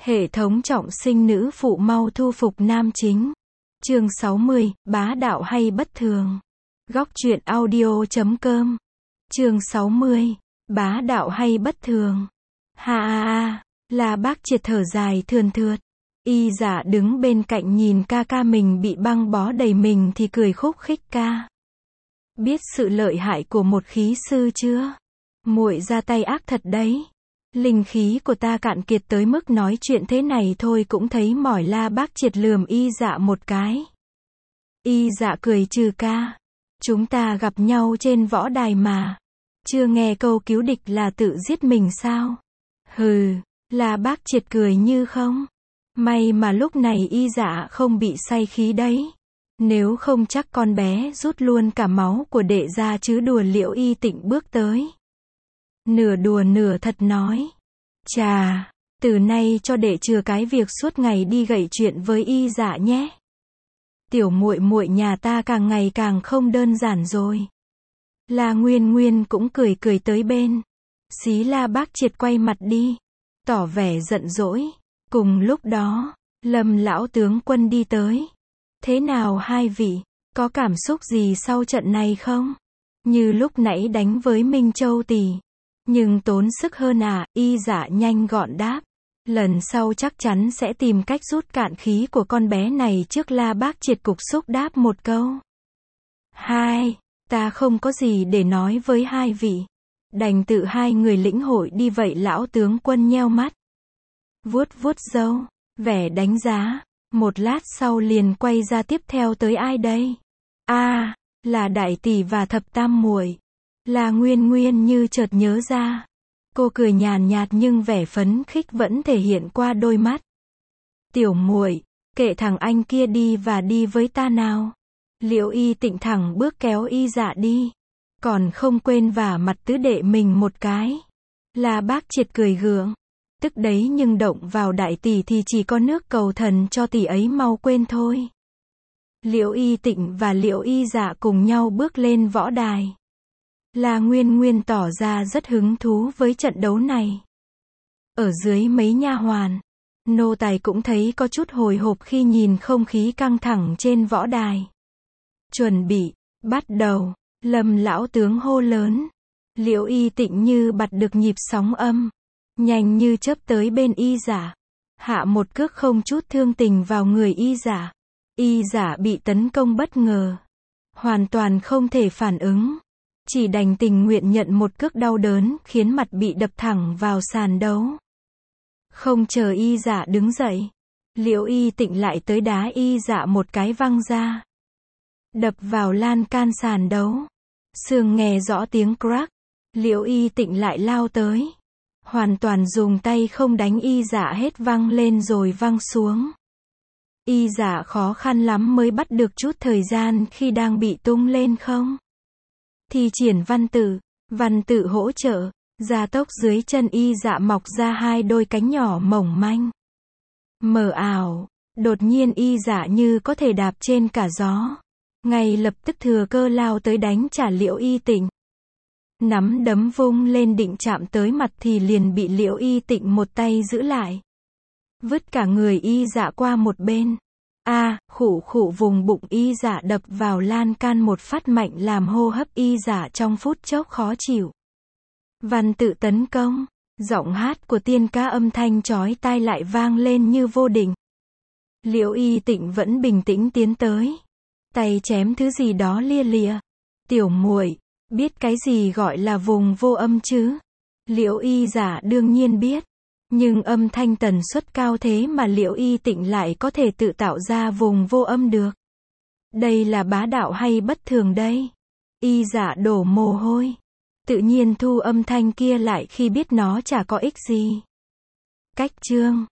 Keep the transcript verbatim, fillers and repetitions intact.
Hệ thống trọng sinh nữ phụ mau thu phục nam chính. Chương sáu mươi, bá đạo hay bất thường. Góc truyện audio chấm com. Chương sáu mươi, bá đạo hay bất thường. Ha ha ha, là bác triệt thở dài thườn thượt. Y Dạ đứng bên cạnh nhìn ca ca mình bị băng bó đầy mình thì cười khúc khích ca. Biết sự lợi hại của một khí sư chưa? Muội ra tay ác thật đấy. Linh khí của ta cạn kiệt tới mức nói chuyện thế này thôi cũng thấy mỏi, la bác triệt lườm Y Dạ một cái. Y Dạ cười trừ ca. Chúng ta gặp nhau trên võ đài mà. Chưa nghe câu cứu địch là tự giết mình sao? Hừ, la bác triệt cười như không. May mà lúc này Y Dạ không bị say khí đấy. Nếu không chắc con bé rút luôn cả máu của đệ ra chứ đùa. Liễu Y Tịnh bước tới. Nửa đùa nửa thật nói. Chà, từ nay cho đệ chừa cái việc suốt ngày đi gậy chuyện với Y Dạ nhé. Tiểu muội muội nhà ta càng ngày càng không đơn giản rồi. La Nguyên Nguyên cũng cười cười tới bên. Xí la bác triệt quay mặt đi. Tỏ vẻ giận dỗi. Cùng lúc đó, Lâm lão tướng quân đi tới. Thế nào hai vị, có cảm xúc gì sau trận này không? Như lúc nãy đánh với Minh Châu tỷ. Nhưng tốn sức hơn à? Y Dạ nhanh gọn đáp. Lần sau chắc chắn sẽ tìm cách rút cạn khí của con bé này trước. La bác triệt cục xúc đáp một câu. Hai, ta không có gì để nói với hai vị. Đành tự hai người lĩnh hội đi vậy. Lão tướng quân nheo mắt. Vuốt vuốt râu, vẻ đánh giá. Một lát sau liền quay ra. Tiếp theo tới ai đây? A, à, là đại tỷ và thập tam muội. Là Nguyên Nguyên như chợt nhớ ra. Cô cười nhàn nhạt nhưng vẻ phấn khích vẫn thể hiện qua đôi mắt. Tiểu muội, kệ thằng anh kia đi và đi với ta nào. Liễu Y Tịnh thẳng bước kéo Y Dạ đi. Còn không quên vả mặt tứ đệ mình một cái. Là bác triệt cười gượng. Tức đấy nhưng động vào đại tỷ thì chỉ có nước cầu thần cho tỷ ấy mau quên thôi. Liễu Y Tịnh và Liễu Y Dạ cùng nhau bước lên võ đài. La Nguyên Nguyên tỏ ra rất hứng thú với trận đấu này. Ở dưới mấy nha hoàn, nô tài cũng thấy có chút hồi hộp khi nhìn không khí căng thẳng trên võ đài. Chuẩn bị, bắt đầu, Lâm lão tướng hô lớn. Liễu Y Tịnh như bật được nhịp sóng âm, nhanh như chớp tới bên Y Dạ, hạ một cước không chút thương tình vào người Y Dạ. Y Dạ bị tấn công bất ngờ, hoàn toàn không thể phản ứng. Chỉ đành tình nguyện nhận một cước đau đớn, khiến mặt bị đập thẳng vào sàn đấu. Không chờ Y Dạ đứng dậy, Liễu Y Tịnh lại tới đá Y Dạ một cái văng ra. Đập vào lan can sàn đấu. Sườn nghe rõ tiếng crack. Liễu Y Tịnh lại lao tới. Hoàn toàn dùng tay không đánh Y Dạ hết, văng lên rồi văng xuống. Y Dạ khó khăn lắm mới bắt được chút thời gian khi đang bị tung lên không. Thì triển văn tự, văn tự hỗ trợ, gia tốc dưới chân Y Dạ mọc ra hai đôi cánh nhỏ mỏng manh. Mờ ảo, đột nhiên Y Dạ như có thể đạp trên cả gió. Ngay lập tức thừa cơ lao tới đánh trả Liễu Y Tịnh. Nắm đấm vung lên định chạm tới mặt thì liền bị Liễu Y Tịnh một tay giữ lại. Vứt cả người Y Dạ qua một bên. A, à, khụ khụ, vùng bụng Y Dạ đập vào lan can một phát mạnh làm hô hấp Y Dạ trong phút chốc khó chịu. Văn tự tấn công, giọng hát của tiên ca âm thanh chói tai lại vang lên như vô định. Liễu Y Tịnh vẫn bình tĩnh tiến tới, tay chém thứ gì đó lia lịa. Tiểu muội, biết cái gì gọi là vùng vô âm chứ? Liễu Y Dạ đương nhiên biết. Nhưng âm thanh tần suất cao thế mà Liễu Y Tịnh lại có thể tự tạo ra vùng vô âm được. Đây là bá đạo hay bất thường đây? Y Dạ đổ mồ hôi. Tự nhiên thu âm thanh kia lại khi biết nó chả có ích gì. Cách chương